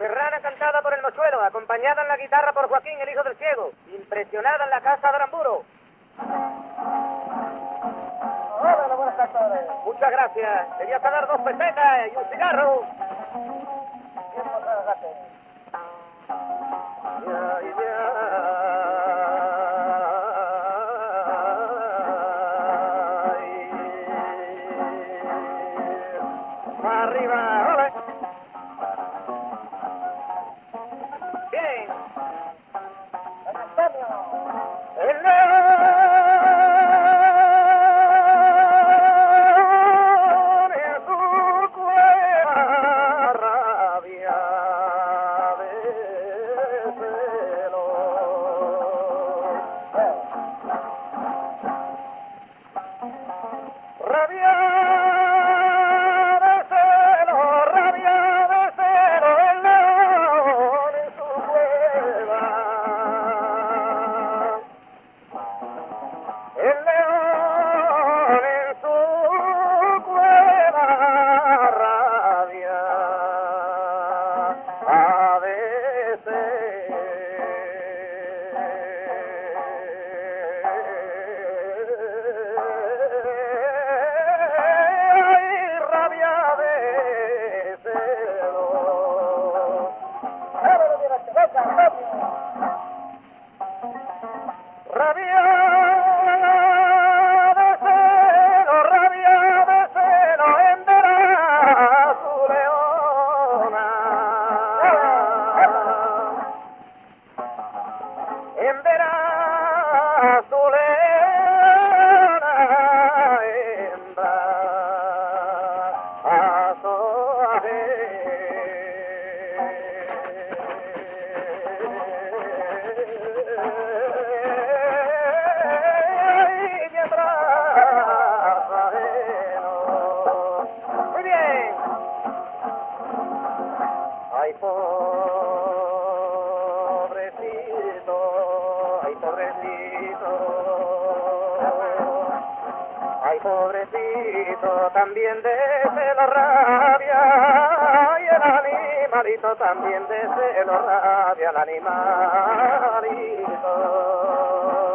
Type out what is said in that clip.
Serrana cantada por el Mochuelo, acompañada en la guitarra por Joaquín, el hijo del ciego, impresionada en la casa de Aramburo. Hola, buenas tardes. Muchas gracias. Quería pagar 2 pesetas y un cigarro. Arriba, ole. Bien. El león en su cueva rabia de celo. Rabia de celo, el león en su cueva. El león en su cueva rabia a ay, rabia de celo. Rabia de celo, en verá su leona. En verá su leona, hembra a su muy bien. Ay, pobrecito, ay, pobrecito, ay, pobrecito, también de celo rabia, y el animalito también de celo rabia, el animalito.